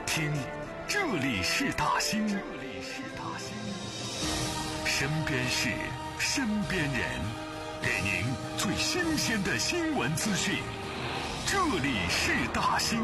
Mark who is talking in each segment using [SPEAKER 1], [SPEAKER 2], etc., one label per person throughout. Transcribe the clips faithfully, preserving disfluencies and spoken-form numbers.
[SPEAKER 1] 听，这里是大兴，这里是大兴，身边事，身边人，给您最新鲜的新闻资讯。这里是大兴。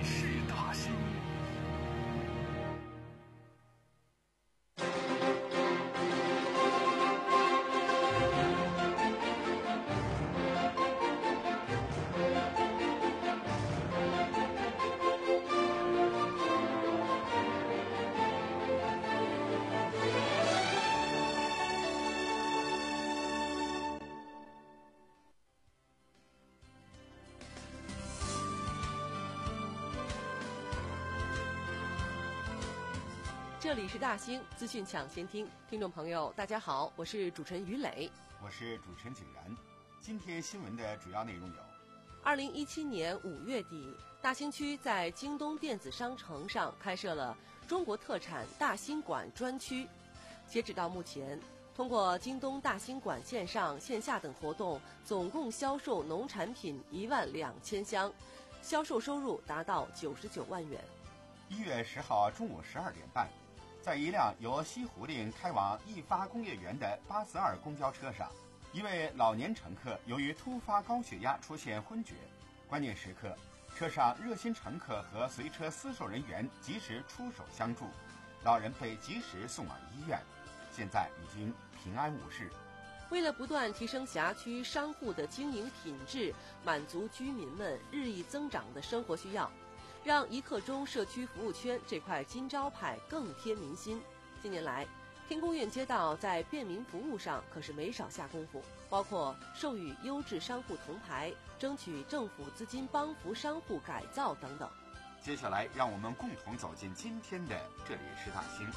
[SPEAKER 2] 这里是大兴资讯抢先听，听众朋友大家好，我是主持人于磊，
[SPEAKER 3] 我是主持人景然。今天新闻的主要内容有：
[SPEAKER 2] 二零一七年五月底，大兴区在京东电子商城上开设了中国特产大兴馆专区。截止到目前，通过京东大兴馆线上线下等活动，总共销售农产品一万两千箱，销售收入达到九十九万元。
[SPEAKER 3] 一月十号中午十二点半，在一辆由西湖令开往易发工业园的八四二公交车上，一位老年乘客由于突发高血压出现昏厥，关键时刻，车上热心乘客和随车司售人员及时出手相助，老人被及时送往医院，现在已经平安无事。
[SPEAKER 2] 为了不断提升辖区商户的经营品质，满足居民们日益增长的生活需要，让一刻钟社区服务圈这块金招牌更贴民心。近年来，天宫苑街道在便民服务上可是没少下功夫，包括授予优质商户铜牌、争取政府资金帮扶商户改造等等。
[SPEAKER 3] 接下来，让我们共同走进今天的这里是大兴。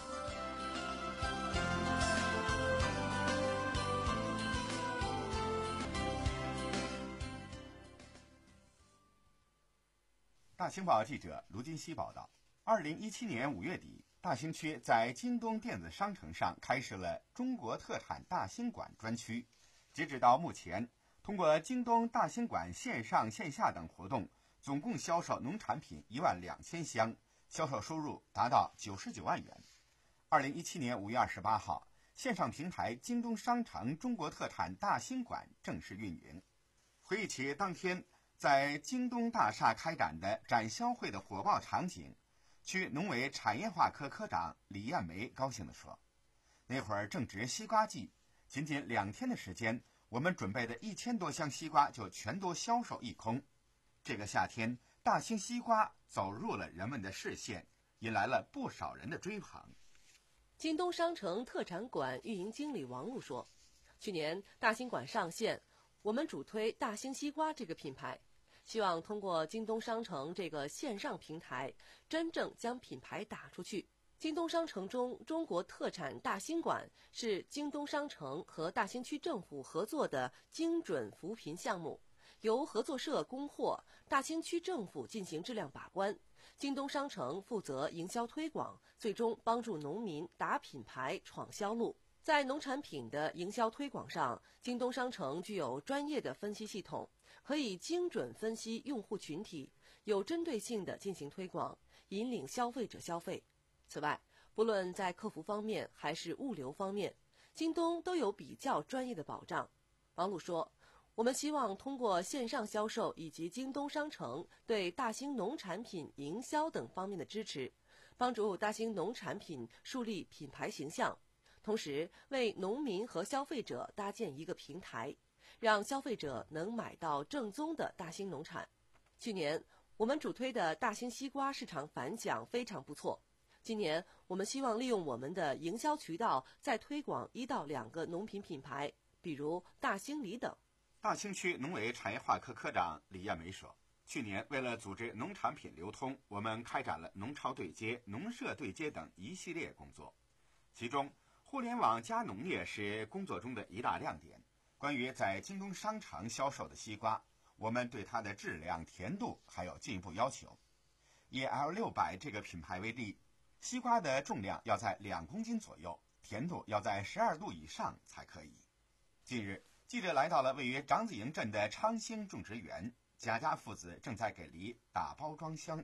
[SPEAKER 3] 大兴报记者卢金熙报道，二零一七年五月底，大兴区在京东电子商城上开设了中国特产大兴馆专区。截止到目前，通过京东大兴馆线上线下等活动，总共销售农产品一万两千箱，销售收入达到九十九万元。二零一七年五月二十八号，线上平台京东商城中国特产大兴馆正式运营。回忆起当天在京东大厦开展的展销会的火爆场景，区农委产业化科科长李艳梅高兴地说：“那会儿正值西瓜季，仅仅两天的时间，我们准备的一千多箱西瓜就全都销售一空。这个夏天，大兴西瓜走入了人们的视线，引来了不少人的追捧。”
[SPEAKER 2] 京东商城特产馆运营经理王璐说：“去年大兴馆上线，我们主推大兴西瓜这个品牌。”希望通过京东商城这个线上平台，真正将品牌打出去。京东商城中中国特产大兴馆是京东商城和大兴区政府合作的精准扶贫项目，由合作社供货，大兴区政府进行质量把关，京东商城负责营销推广，最终帮助农民打品牌闯销路。在农产品的营销推广上，京东商城具有专业的分析系统，可以精准分析用户群体，有针对性地进行推广，引领消费者消费。此外，不论在客服方面还是物流方面，京东都有比较专业的保障。王璐说：“我们希望通过线上销售以及京东商城对大兴农产品营销等方面的支持，帮助大兴农产品树立品牌形象。”同时为农民和消费者搭建一个平台，让消费者能买到正宗的大兴农产。去年我们主推的大兴西瓜市场反响非常不错，今年我们希望利用我们的营销渠道再推广一到两个农品品牌，比如大兴梨等。
[SPEAKER 3] 大兴区农委产业化科科长李艳梅说：“去年为了组织农产品流通，我们开展了农超对接、农社对接等一系列工作，其中互联网加农业是工作中的一大亮点。关于在京东商城销售的西瓜，我们对它的质量、甜度还有进一步要求。以 L 六百 这个品牌为例，西瓜的重量要在两公斤左右，甜度要在十二度以上才可以。”近日，记者来到了位于长子营镇的昌兴种植园，贾家父子正在给梨打包装箱。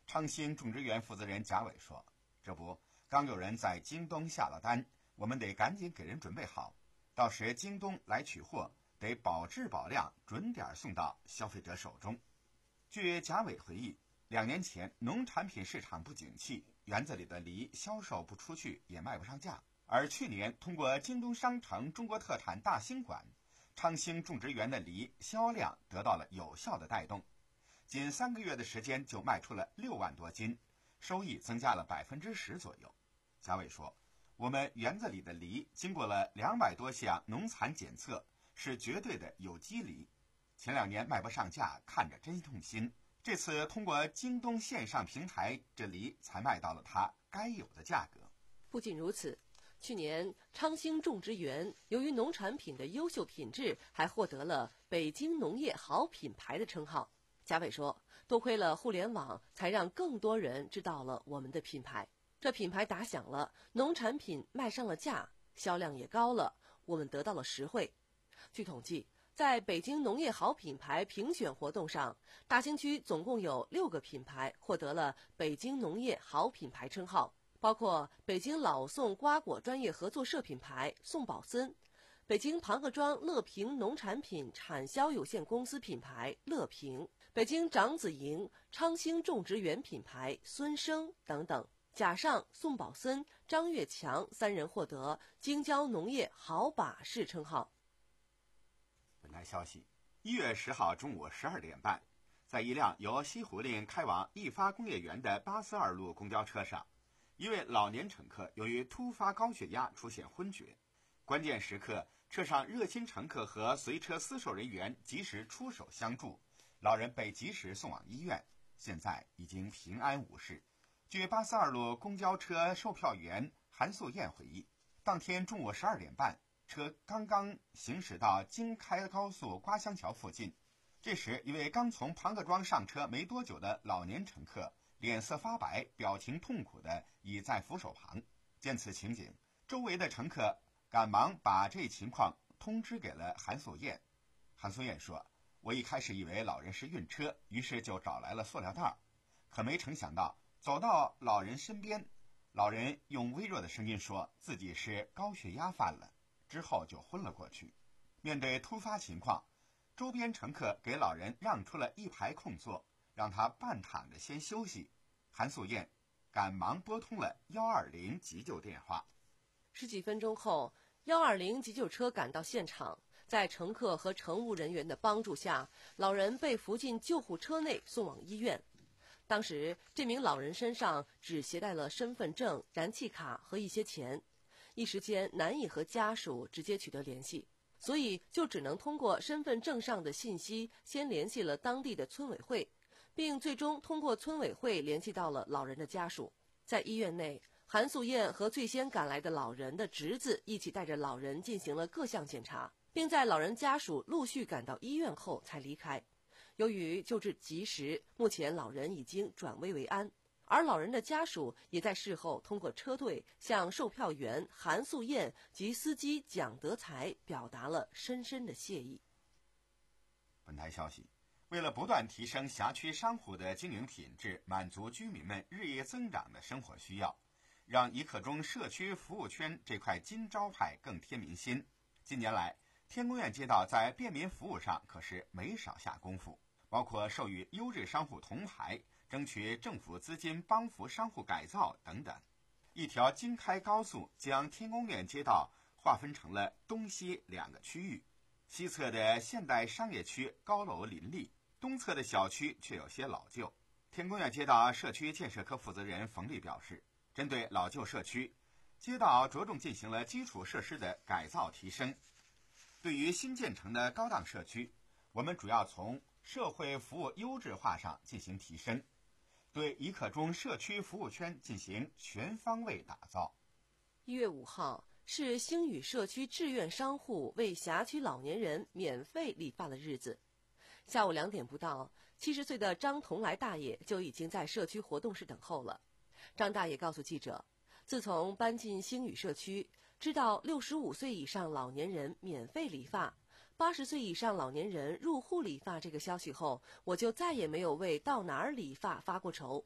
[SPEAKER 3] 昌兴种植园负责人贾伟说，这不，刚有人在京东下了单，我们得赶紧给人准备好，到时京东来取货，得保质保量，准点送到消费者手中。据贾伟回忆，两年前农产品市场不景气，园子里的梨销售不出去，也卖不上价。而去年通过京东商城中国特产大兴馆，昌兴种植园的梨销量得到了有效的带动，仅三个月的时间就卖出了六万多斤，收益增加了百分之十左右。贾伟说，我们园子里的梨经过了两百多项农残检测，是绝对的有机梨。前两年卖不上价，看着真痛心。这次通过京东线上平台，这梨才卖到了它该有的价格。
[SPEAKER 2] 不仅如此，去年昌兴种植园由于农产品的优秀品质，还获得了北京农业好品牌的称号。贾伟说，多亏了互联网，才让更多人知道了我们的品牌。这品牌打响了，农产品卖上了价，销量也高了，我们得到了实惠。据统计，在北京农业好品牌评选活动上，大兴区总共有六个品牌获得了北京农业好品牌称号，包括北京老宋瓜果专业合作社品牌宋宝森，北京庞各庄乐平农产品产销有限公司品牌乐平，北京长子营昌兴种植园品牌孙生等等。贾尚、宋宝森、张月强三人获得京郊农业好把式称号。
[SPEAKER 3] 本台消息，一月十号中午十二点半，在一辆由西湖令开往易发工业园的八四二路公交车上，一位老年乘客由于突发高血压出现昏厥，关键时刻，车上热心乘客和随车司售人员及时出手相助，老人被及时送往医院，现在已经平安无事。据八四二路公交车售票员韩素燕回忆，当天中午十二点半，车刚刚行驶到京开高速瓜乡桥附近，这时一位刚从庞各庄上车没多久的老年乘客脸色发白，表情痛苦地倚在扶手旁。见此情景，周围的乘客赶忙把这情况通知给了韩素燕。韩素燕说，我一开始以为老人是晕车，于是就找来了塑料袋，可没成想到走到老人身边，老人用微弱的声音说自己是高血压犯了，之后就昏了过去。面对突发情况，周边乘客给老人让出了一排空座，让他半躺着先休息。韩素燕赶忙拨通了一二零急救电话。
[SPEAKER 2] 十几分钟后，一二零急救车赶到现场，在乘客和乘务人员的帮助下，老人被扶进救护车内送往医院。当时这名老人身上只携带了身份证、燃气卡和一些钱，一时间难以和家属直接取得联系，所以就只能通过身份证上的信息先联系了当地的村委会，并最终通过村委会联系到了老人的家属。在医院内，韩素燕和最先赶来的老人的侄子一起带着老人进行了各项检查，并在老人家属陆续赶到医院后才离开。由于救治及时，目前老人已经转危为安，而老人的家属也在事后通过车队向售票员韩素燕及司机蒋德才表达了深深的谢意。
[SPEAKER 3] 本台消息，为了不断提升辖区商户的经营品质，满足居民们日益增长的生活需要，让一刻钟社区服务圈这块金招牌更添民心，近年来天宫院街道在便民服务上可是没少下功夫，包括授予优质商户铜牌，争取政府资金帮扶商户改造等等。一条京开高速将天宫院街道划分成了东西两个区域，西侧的现代商业区高楼林立，东侧的小区却有些老旧。天宫院街道社区建设科负责人冯丽表示，针对老旧社区，街道着重进行了基础设施的改造提升。对于新建成的高档社区，我们主要从社会服务优质化上进行提升，对一刻钟社区服务圈进行全方位打造。
[SPEAKER 2] 一月五号是星宇社区志愿商户为辖区老年人免费理发的日子。下午两点不到，七十岁的张同来大爷就已经在社区活动室等候了。张大爷告诉记者，自从搬进星宇社区，知道六十五岁以上老年人免费理发，八十岁以上老年人入户理发这个消息后，我就再也没有为到哪儿理发发过愁。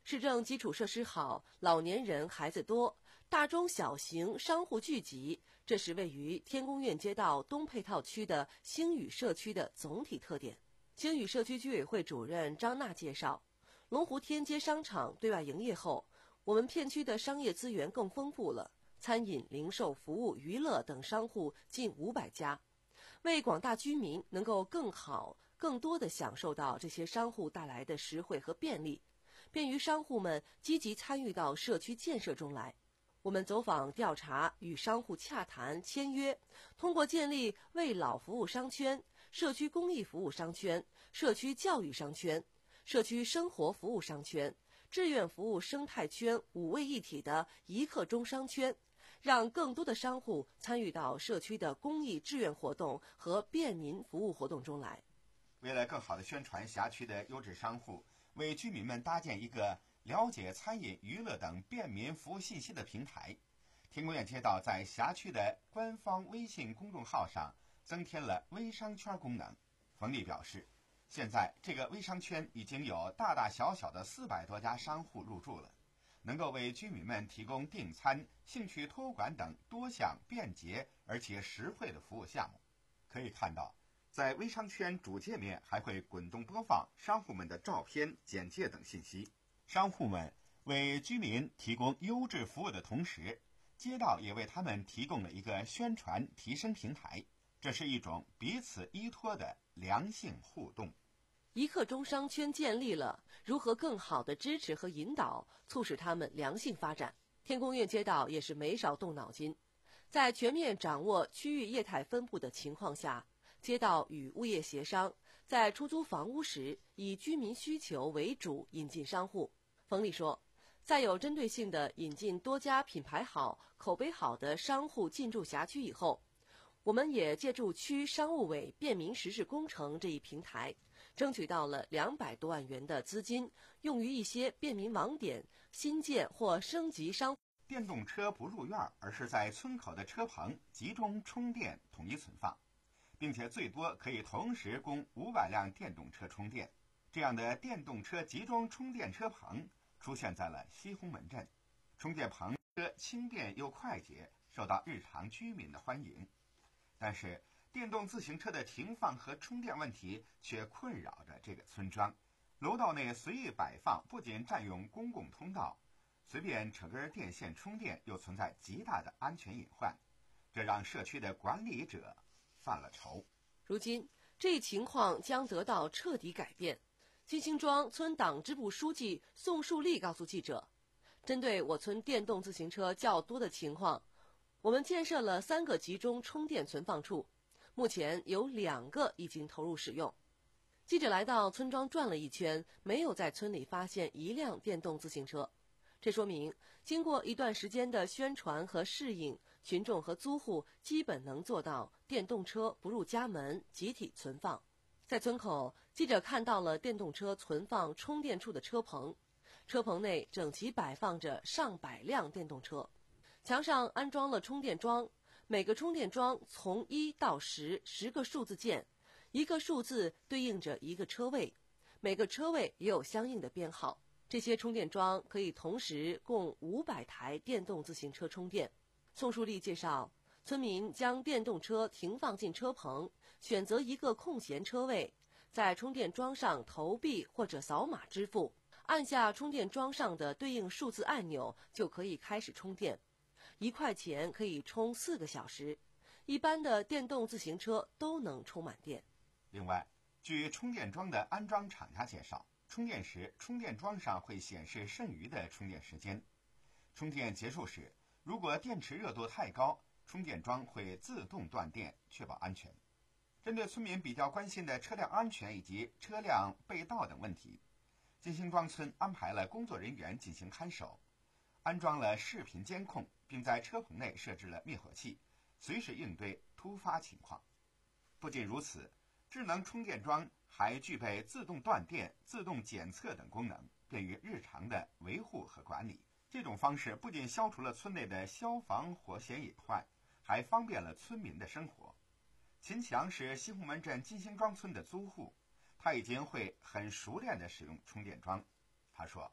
[SPEAKER 2] 市政基础设施好，老年人孩子多，大中小型商户聚集，这是位于天宫苑街道东配套区的星宇社区的总体特点。星宇社区居委会主任张娜介绍，龙湖天街商场对外营业后，我们片区的商业资源更丰富了，餐饮、零售、服务、娱乐等商户近五百家，为广大居民能够更好、更多地享受到这些商户带来的实惠和便利，便于商户们积极参与到社区建设中来。我们走访调查，与商户洽谈签约，通过建立为老服务商圈、社区公益服务商圈、社区教育商圈、社区生活服务商圈、志愿服务生态圈五位一体的一刻钟商圈，让更多的商户参与到社区的公益志愿活动和便民服务活动中来。
[SPEAKER 3] 为了更好地宣传辖区的优质商户，为居民们搭建一个了解餐饮、娱乐等便民服务信息的平台，天宫苑街道在辖区的官方微信公众号上增添了微商圈功能。冯丽表示，现在这个微商圈已经有大大小小的四百多家商户入驻了，能够为居民们提供订餐、兴趣托管等多项便捷而且实惠的服务项目。可以看到，在微商圈主界面还会滚动播放商户们的照片、简介等信息。商户们为居民提供优质服务的同时，街道也为他们提供了一个宣传提升平台，这是一种彼此依托的良性互动。
[SPEAKER 2] 一刻钟商圈建立了，如何更好地支持和引导，促使他们良性发展？天宫苑街道也是没少动脑筋，在全面掌握区域业态分布的情况下，街道与物业协商，在出租房屋时以居民需求为主引进商户。冯丽说，在有针对性地引进多家品牌好、口碑好的商户进驻辖区以后，我们也借助区商务委便民实事工程这一平台，争取到了两百多万元的资金，用于一些便民网点新建或升级商。
[SPEAKER 3] 电动车不入院，而是在村口的车棚集中充电，统一存放，并且最多可以同时供五百辆电动车充电。这样的电动车集中充电车棚出现在了西红门镇，充电棚车轻便又快捷，受到日常居民的欢迎。但是电动自行车的停放和充电问题却困扰着这个村庄。楼道内随意摆放，不仅占用公共通道，随便扯根电线充电又存在极大的安全隐患，这让社区的管理者犯了愁。
[SPEAKER 2] 如今这一情况将得到彻底改变。金星庄村党支部书记宋树立告诉记者，针对我村电动自行车较多的情况，我们建设了三个集中充电存放处，目前有两个已经投入使用。记者来到村庄转了一圈，没有在村里发现一辆电动自行车，这说明经过一段时间的宣传和适应，群众和租户基本能做到电动车不入家门，集体存放。在村口，记者看到了电动车存放充电处的车棚，车棚内整齐摆放着上百辆电动车，墙上安装了充电桩，每个充电桩从一到十，十个数字键，一个数字对应着一个车位，每个车位也有相应的编号。这些充电桩可以同时供五百台电动自行车充电。宋树立介绍，村民将电动车停放进车棚，选择一个空闲车位，在充电桩上投币或者扫码支付，按下充电桩上的对应数字按钮就可以开始充电。一块钱可以充四个小时，一般的电动自行车都能充满电。
[SPEAKER 3] 另外，据充电桩的安装厂家介绍，充电时充电桩上会显示剩余的充电时间。充电结束时，如果电池热度太高，充电桩会自动断电，确保安全。针对村民比较关心的车辆安全以及车辆被盗等问题，金星庄村安排了工作人员进行看守，安装了视频监控，并在车棚内设置了灭火器，随时应对突发情况。不仅如此，智能充电桩还具备自动断电、自动检测等功能，便于日常的维护和管理。这种方式不仅消除了村内的消防火险隐患，还方便了村民的生活。秦强是西红门镇金星庄村的租户，他已经会很熟练地使用充电桩。他说，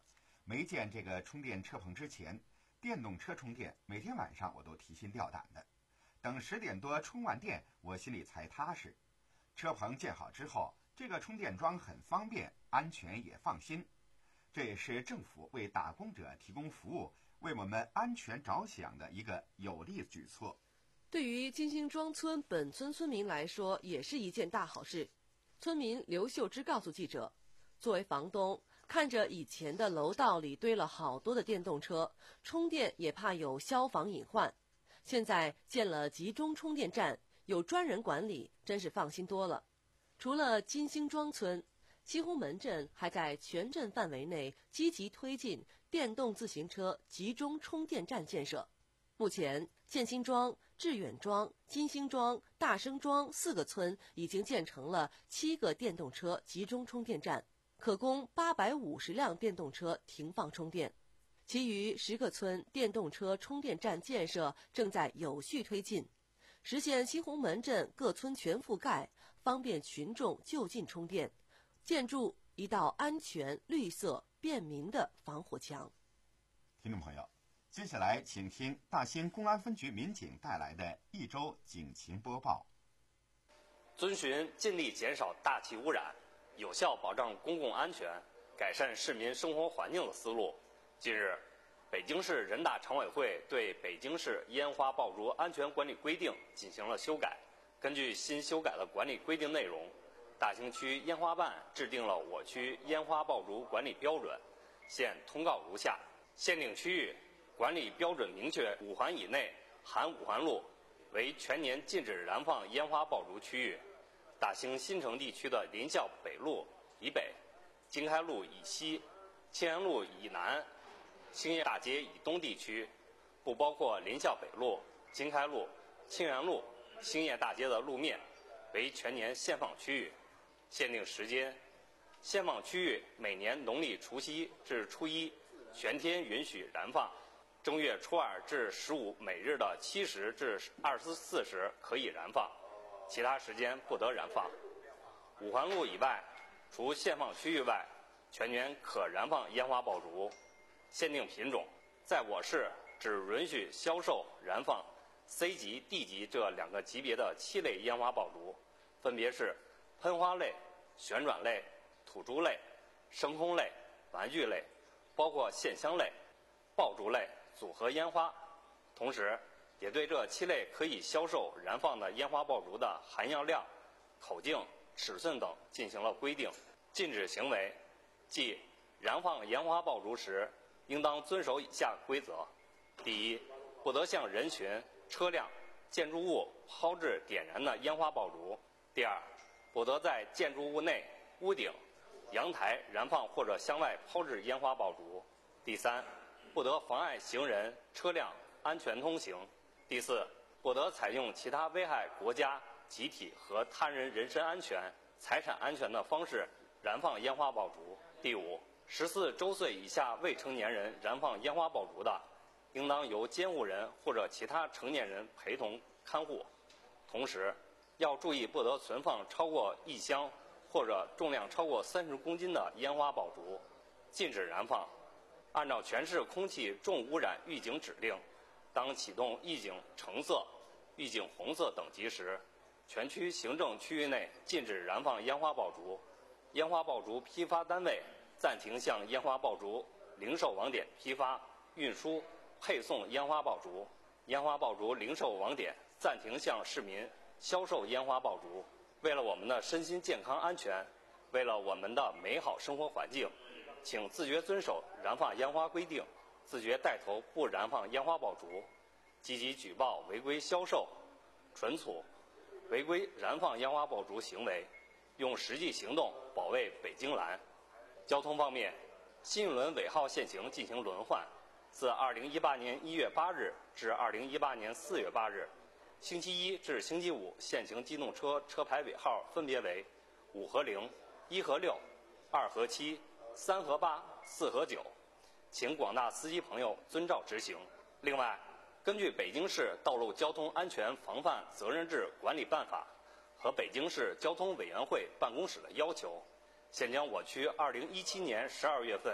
[SPEAKER 3] 没建这个充电车棚之前，电动车充电每天晚上我都提心吊胆的。等十点多充完电，我心里才踏实。车棚建好之后，这个充电桩很方便，安全也放心。这也是政府为打工者提供服务，为我们安全着想的一个有力举措。
[SPEAKER 2] 对于金星庄村本村村民来说，也是一件大好事。村民刘秀芝告诉记者，作为房东，看着以前的楼道里堆了好多的电动车，充电也怕有消防隐患。现在建了集中充电站，有专人管理，真是放心多了。除了金星庄村，西红门镇还在全镇范围内积极推进电动自行车集中充电站建设。目前，建新庄、致远庄、金星庄、大生庄四个村已经建成了七个电动车集中充电站，可供八百五十辆电动车停放充电。其余十个村电动车充电站建设正在有序推进，实现西红门镇各村全覆盖，方便群众就近充电，建筑一道安全、绿色、便民的防火墙。
[SPEAKER 3] 听众朋友，接下来请听大兴公安分局民警带来的一周警情播报。
[SPEAKER 4] 遵循尽力减少大气污染、有效保障公共安全、改善市民生活环境的思路，近日，北京市人大常委会对《北京市烟花爆竹安全管理规定》进行了修改。根据新修改的管理规定内容，大兴区烟花办制定了我区烟花爆竹管理标准，现通告如下：限定区域管理标准明确五环以内含五环路为全年禁止燃放烟花爆竹区域，大兴新城地区的林校北路以北、经开路以西、庆元路以南、兴业大街以东地区，不包括林校北路、经开路、庆元路、兴业大街的路面，为全年限放区域。限定时间，限放区域每年农历除夕至初一全天允许燃放，正月初二至十五每日的七时至二十四时可以燃放，其他时间不得燃放。五环路以外，除限放区域外，全年可燃放烟花爆竹。限定品种，在我市只允许销售燃放 C 级、D 级这两个级别的七类烟花爆竹，分别是喷花类、旋转类、吐珠类、升空类、玩具类，包括线香类、爆竹类、组合烟花。同时，也对这七类可以销售燃放的烟花爆竹的含样量、口径、尺寸等进行了规定。禁止行为，即燃放烟花爆竹时，应当遵守以下规则：第一，不得向人群、车辆、建筑物抛掷点燃的烟花爆竹；第二，不得在建筑物内、屋顶、阳台燃放或者向外抛掷烟花爆竹；第三，不得妨碍行人、车辆安全通行；第四，不得采用其他危害国家、集体和他人人身安全、财产安全的方式燃放烟花爆竹；第五，十四周岁以下未成年人燃放烟花爆竹的，应当由监护人或者其他成年人陪同看护。同时，要注意不得存放超过一箱或者重量超过三十公斤的烟花爆竹，禁止燃放。按照全市空气重污染预警指令，当启动预警橙色、预警红色等级时，全区行政区域内禁止燃放烟花爆竹。烟花爆竹批发单位暂停向烟花爆竹零售网点批发、运输、配送烟花爆竹。烟花爆竹零售网点暂停向市民销售烟花爆竹。为了我们的身心健康安全，为了我们的美好生活环境，请自觉遵守燃放烟花规定，自觉带头不燃放烟花爆竹，积极举报违规销售、存储、违规燃放烟花爆竹行为，用实际行动保卫北京蓝。交通方面，新一轮尾号限行进行轮换，自二零一八年一月八日至二零一八年四月八日，星期一至星期五限行机动车车牌尾号分别为五和零、一和六、二和七、三和八、四和九，请广大司机朋友遵照执行。另外，根据北京市道路交通安全防范责任制管理办法和北京市交通委员会办公室的要求，现将我区二零一七年十二月份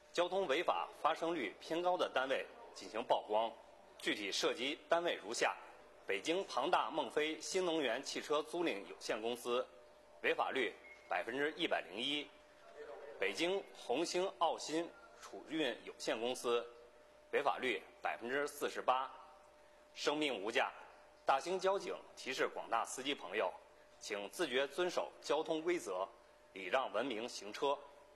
[SPEAKER 4] 交通违法发生率偏高的单位进行曝光，具体涉及单位如下：北京庞大孟飞新能源汽车租赁有限公司，违法率百分之一百零一；北京红星奥新储运有限公司，违法率百分之四十八。生命无价，大兴交警提示广大司机朋友，请自觉遵守交通规则，礼让文明行车。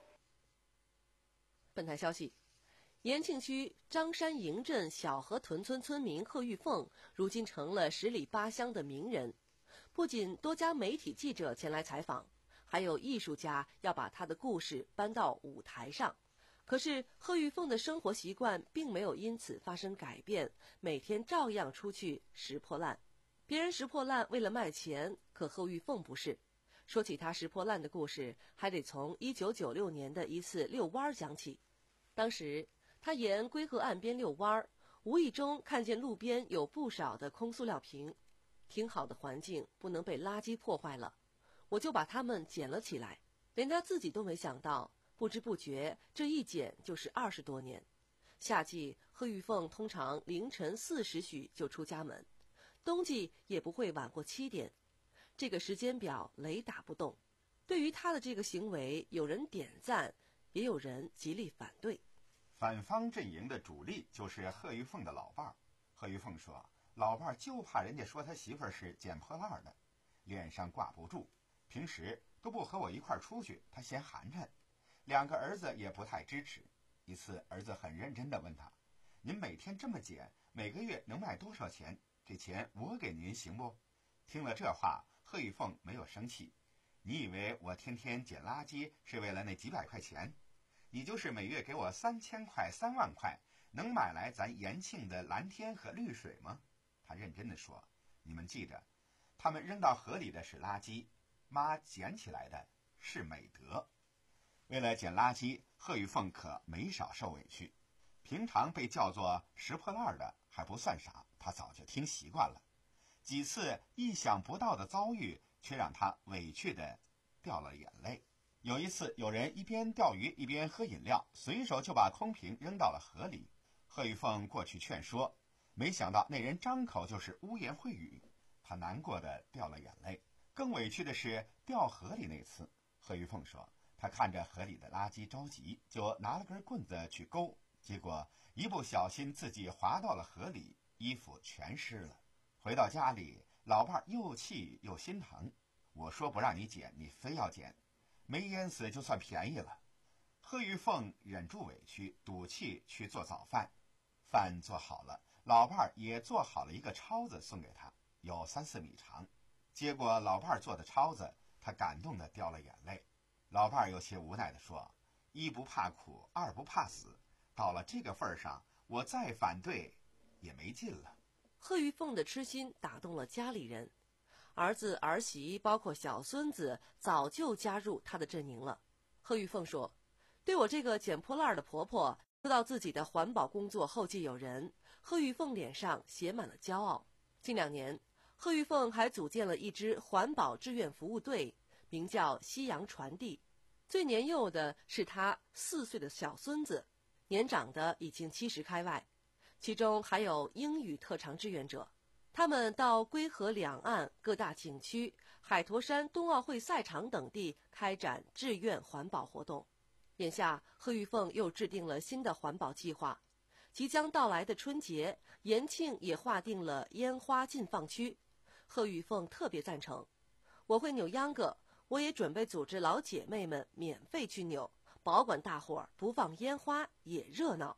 [SPEAKER 2] 本台消息，延庆区张山营镇小河屯村村民贺玉凤，如今成了十里八乡的名人。不仅多家媒体记者前来采访，还有艺术家要把他的故事搬到舞台上。可是贺玉凤的生活习惯并没有因此发生改变，每天照样出去拾破烂。别人拾破烂为了卖钱，可贺玉凤不是。说起他拾破烂的故事，还得从一九九六年的一次遛弯讲起。当时他沿归河岸边遛弯，无意中看见路边有不少的空塑料瓶，挺好的环境不能被垃圾破坏了，我就把它们捡了起来。连他自己都没想到，不知不觉这一捡就是二十多年。夏季贺玉凤通常凌晨四时许就出家门，冬季也不会晚过七点，这个时间表雷打不动。对于他的这个行为，有人点赞，也有人极力反对。
[SPEAKER 3] 反方阵营的主力就是贺玉凤的老伴儿。贺玉凤说，老伴儿就怕人家说他媳妇儿是捡破烂的，脸上挂不住，平时都不和我一块儿出去，他嫌寒碜。两个儿子也不太支持。一次儿子很认真地问他，您每天这么捡，每个月能卖多少钱？这钱我给您行不？听了这话，贺玉凤没有生气。你以为我天天捡垃圾是为了那几百块钱？你就是每月给我三千块三万块，能买来咱延庆的蓝天和绿水吗？他认真地说，你们记着，他们扔到河里的是垃圾，妈捡起来的是美德。为了捡垃圾，贺玉凤可没少受委屈。平常被叫做拾破烂的还不算啥，他早就听习惯了。几次意想不到的遭遇却让他委屈的掉了眼泪。有一次，有人一边钓鱼一边喝饮料，随手就把空瓶扔到了河里。贺玉凤过去劝说，没想到那人张口就是污言秽语，他难过的掉了眼泪。更委屈的是掉河里那次，贺玉凤说，他看着河里的垃圾着急，就拿了根棍子去勾，结果一不小心自己滑到了河里，衣服全湿了。回到家里，老伴又气又心疼，我说不让你捡，你非要捡，没淹死就算便宜了。贺玉凤忍住委屈，赌气去做早饭。饭做好了，老伴也做好了一个抄子送给他，有三四米长。接过老伴做的抄子，他感动的掉了眼泪。老伴有些无奈地说，一不怕苦，二不怕死，到了这个份上，我再反对也没劲了。
[SPEAKER 2] 贺玉凤的痴心打动了家里人，儿子儿媳包括小孙子早就加入他的阵营了。贺玉凤说，对我这个捡破烂的婆婆，知道自己的环保工作后继有人，贺玉凤脸上写满了骄傲。近两年，贺玉凤还组建了一支环保志愿服务队，名叫夕阳传递。最年幼的是他四岁的小孙子，年长的已经七十开外，其中还有英语特长志愿者。他们到归河两岸各大景区、海坨山冬奥会赛场等地开展志愿环保活动。眼下，贺玉凤又制定了新的环保计划。即将到来的春节，延庆也划定了烟花禁放区。贺玉凤特别赞成，我会扭秧歌，我也准备组织老姐妹们免费去扭，保管大伙儿不放烟花也热闹。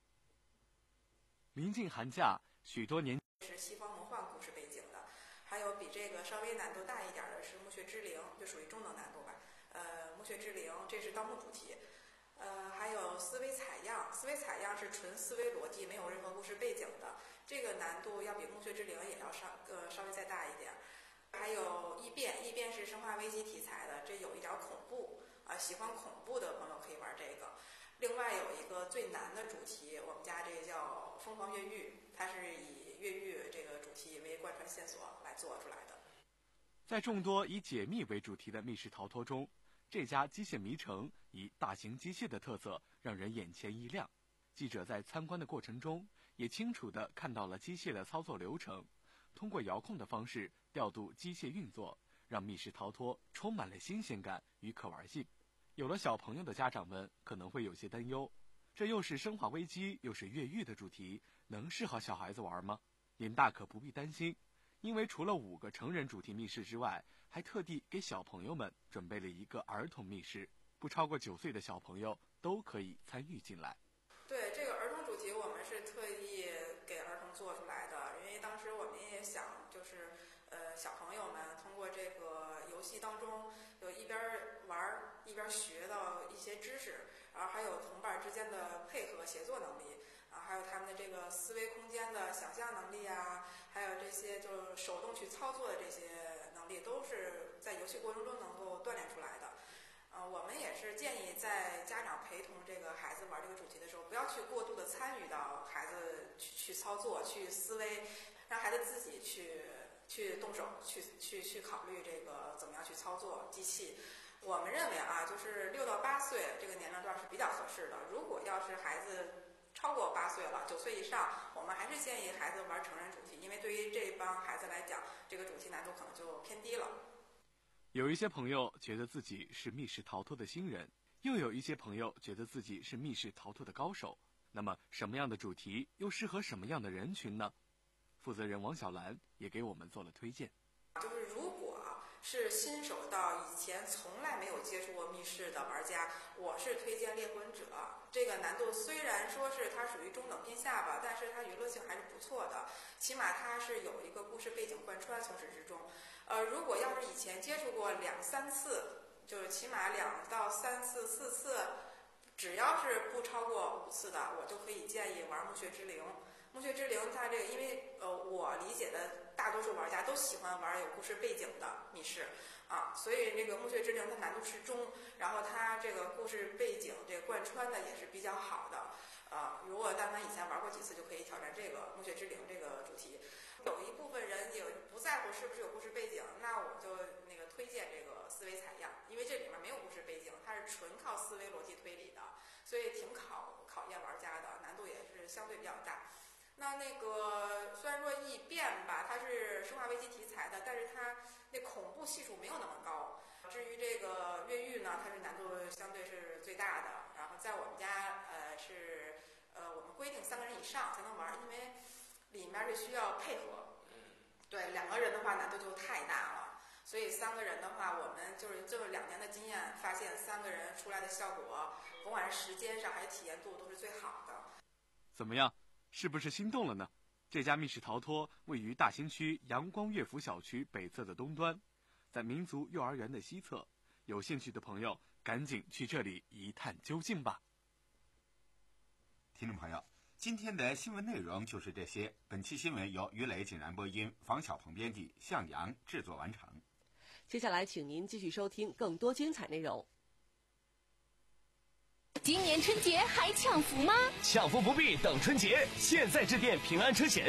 [SPEAKER 5] 临近寒假，许多年
[SPEAKER 6] 是西方魔幻故事背景的，还有比这个稍微难度大一点的是墓穴之灵，就属于中等难度吧。呃，墓穴之灵这是盗墓主题。呃，还有思维采样，思维采样是纯思维逻辑，没有任何故事背景的，这个难度要比墓穴之灵也要稍呃稍微再大一点。还有异变，异变是生化危机题材的，这有一点恐怖啊、呃，喜欢恐怖的朋友可以玩这个。另外有一个最难的主题，我们家这个叫疯狂越狱，它是以越狱这个主题为贯穿线索来做出来的。
[SPEAKER 5] 在众多以解密为主题的密室逃脱中， 这家机械迷城以大型机械的特色让人眼前一亮。记者在参观的过程中，也清楚地看到了机械的操作流程，通过遥控的方式调度机械运作，让密室逃脱充满了新鲜感与可玩性。有了小朋友的家长们可能会有些担忧，这又是生化危机又是越狱的主题，能适合小孩子玩吗？您大可不必担心，因为除了五个成人主题密室之外，还特地给小朋友们准备了一个儿童密室，不超过九岁的小朋友都可以参与进来。
[SPEAKER 6] 对，这个儿童主题我们是特意给儿童做出来的，因为当时我们也想，就是呃小朋友们通过这个游戏当中，有一边玩一边学到一些知识，然后还有同伴之间的配合协作能力，啊，还有他们的这个思维空间的想象能力啊，还有这些就是手动去操作的这些能力，都是在游戏过程中能够锻炼出来的。呃，我们也是建议在家长陪同这个孩子玩这个主题的时候，不要去过度的参与到孩子去去操作、去思维，让孩子自己去去动手、去去去考虑这个怎么样去操作机器。我们认为啊，就是六到八岁这个年龄段是比较合适的。如果要是孩子超过八岁了，九岁以上，我们还是建议孩子玩成人主题，因为对于这帮孩子来讲，这个主题难度可能就偏低了。
[SPEAKER 5] 有一些朋友觉得自己是密室逃脱的新人，又有一些朋友觉得自己是密室逃脱的高手。那么什么样的主题又适合什么样的人群呢？负责人王小兰也给我们做了推荐。
[SPEAKER 6] 就是如果是新手到以前从来没有接触过密室的玩家，我是推荐猎魂者。这个难度虽然说是它属于中等偏下吧，但是它娱乐性还是不错的，起码它是有一个故事背景贯穿从始至终。呃，如果要是以前接触过两三次，就是起码两到三次、四次，只要是不超过五次的，我就可以建议玩墓穴之灵。墓穴之灵它这个，因为呃我理解的大多数玩家都喜欢玩有故事背景的密室啊，所以这个墓穴之灵它难度适中，然后它这个故事背景这个贯穿的也是比较好的。啊，如果但凡以前玩过几次，就可以挑战这个墓穴之灵这个主题。有一部分人也不在乎是不是有故事背景，那我就那个推荐这个思维采样，因为这里面没有故事背景，它是纯靠思维逻辑推理的，所以挺考考验玩家的，难度也是相对比较大。那那个虽然说异变吧，它是生化危机题材的，但是它那恐怖系数没有那么高。至于这个越狱呢，它是难度相对是最大的。然后在我们家呃是呃我们规定三个人以上才能玩，因为里面是需要配合。对，两个人的话难度就太大了，所以三个人的话，我们就是这两年的经验发现，三个人出来的效果，不管是时间上还是体验度都是最好的。
[SPEAKER 5] 怎么样？是不是心动了呢？这家密室逃脱位于大兴区阳光乐府小区北侧的东端，在民族幼儿园的西侧。有兴趣的朋友赶紧去这里一探究竟吧。
[SPEAKER 3] 听众朋友，今天的新闻内容就是这些。本期新闻由于磊井然播音，房小鹏编辑，向阳制作完成。
[SPEAKER 2] 接下来请您继续收听更多精彩内容。
[SPEAKER 7] 今年春节还抢福吗？
[SPEAKER 8] 抢福不必等春节，现在致电平安车险。